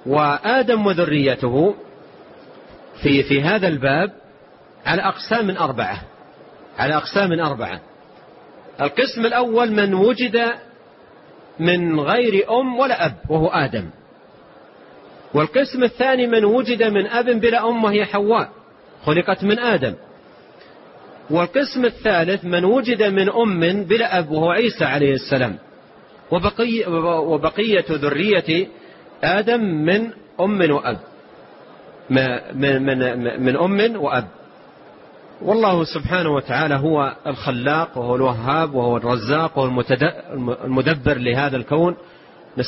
وآدم وذريته في هذا الباب على أقسام أربعة. القسم الأول من وجد من غير أم ولا أب وهو آدم. والقسم الثاني من وجد من أب بلا أم وهي حواء خلقت من آدم. والقسم الثالث من وجد من أم بلا أب وهو عيسى عليه السلام. وبقية ذرية آدم من أم وأب، من أم وأب. والله سبحانه وتعالى هو الخلاق وهو الوهاب وهو الرزاق وهو المدبر لهذا الكون